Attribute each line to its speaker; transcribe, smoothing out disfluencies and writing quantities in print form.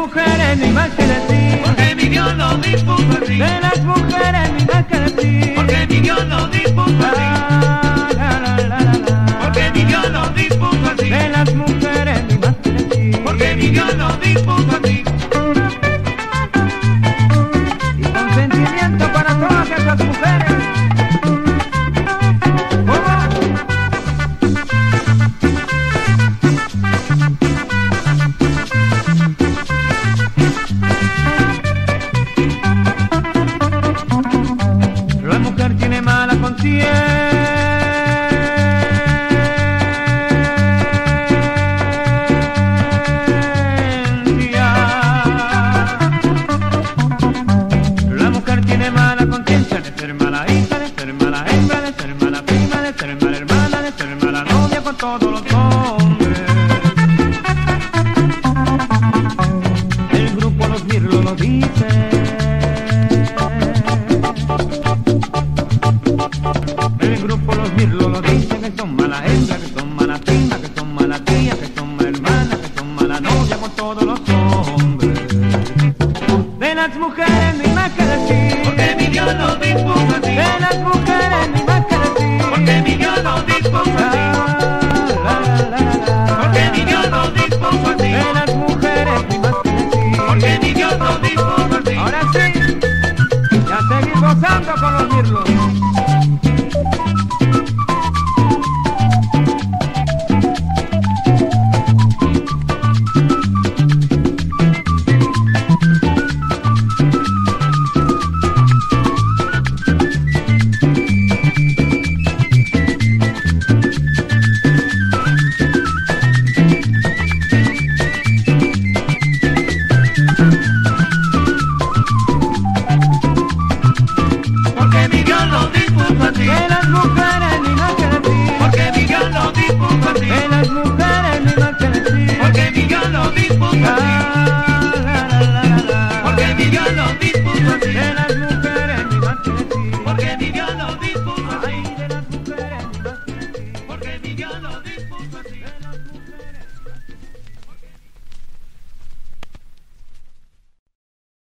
Speaker 1: mujeres ni más que decir,
Speaker 2: porque mi Dios lo dispuso así.
Speaker 1: de las mujeres ni más que decir,
Speaker 2: Porque mi Dios lo dispuso así. Porque mi Dios lo dispuso así.
Speaker 1: de las mujeres ni más que decir,
Speaker 2: Porque mi Dios lo dispuso así.
Speaker 1: y consentimiento para todas esas mujeres. La mujer tiene mala conciencia. La mujer tiene mala conciencia de ser mala hija, de ser mala hembra, de ser mala prima, de ser mala hermana, de ser mala novia con todos los hombres. El grupo Los Mirlos lo dice. El grupo Los Mirlos lo dice.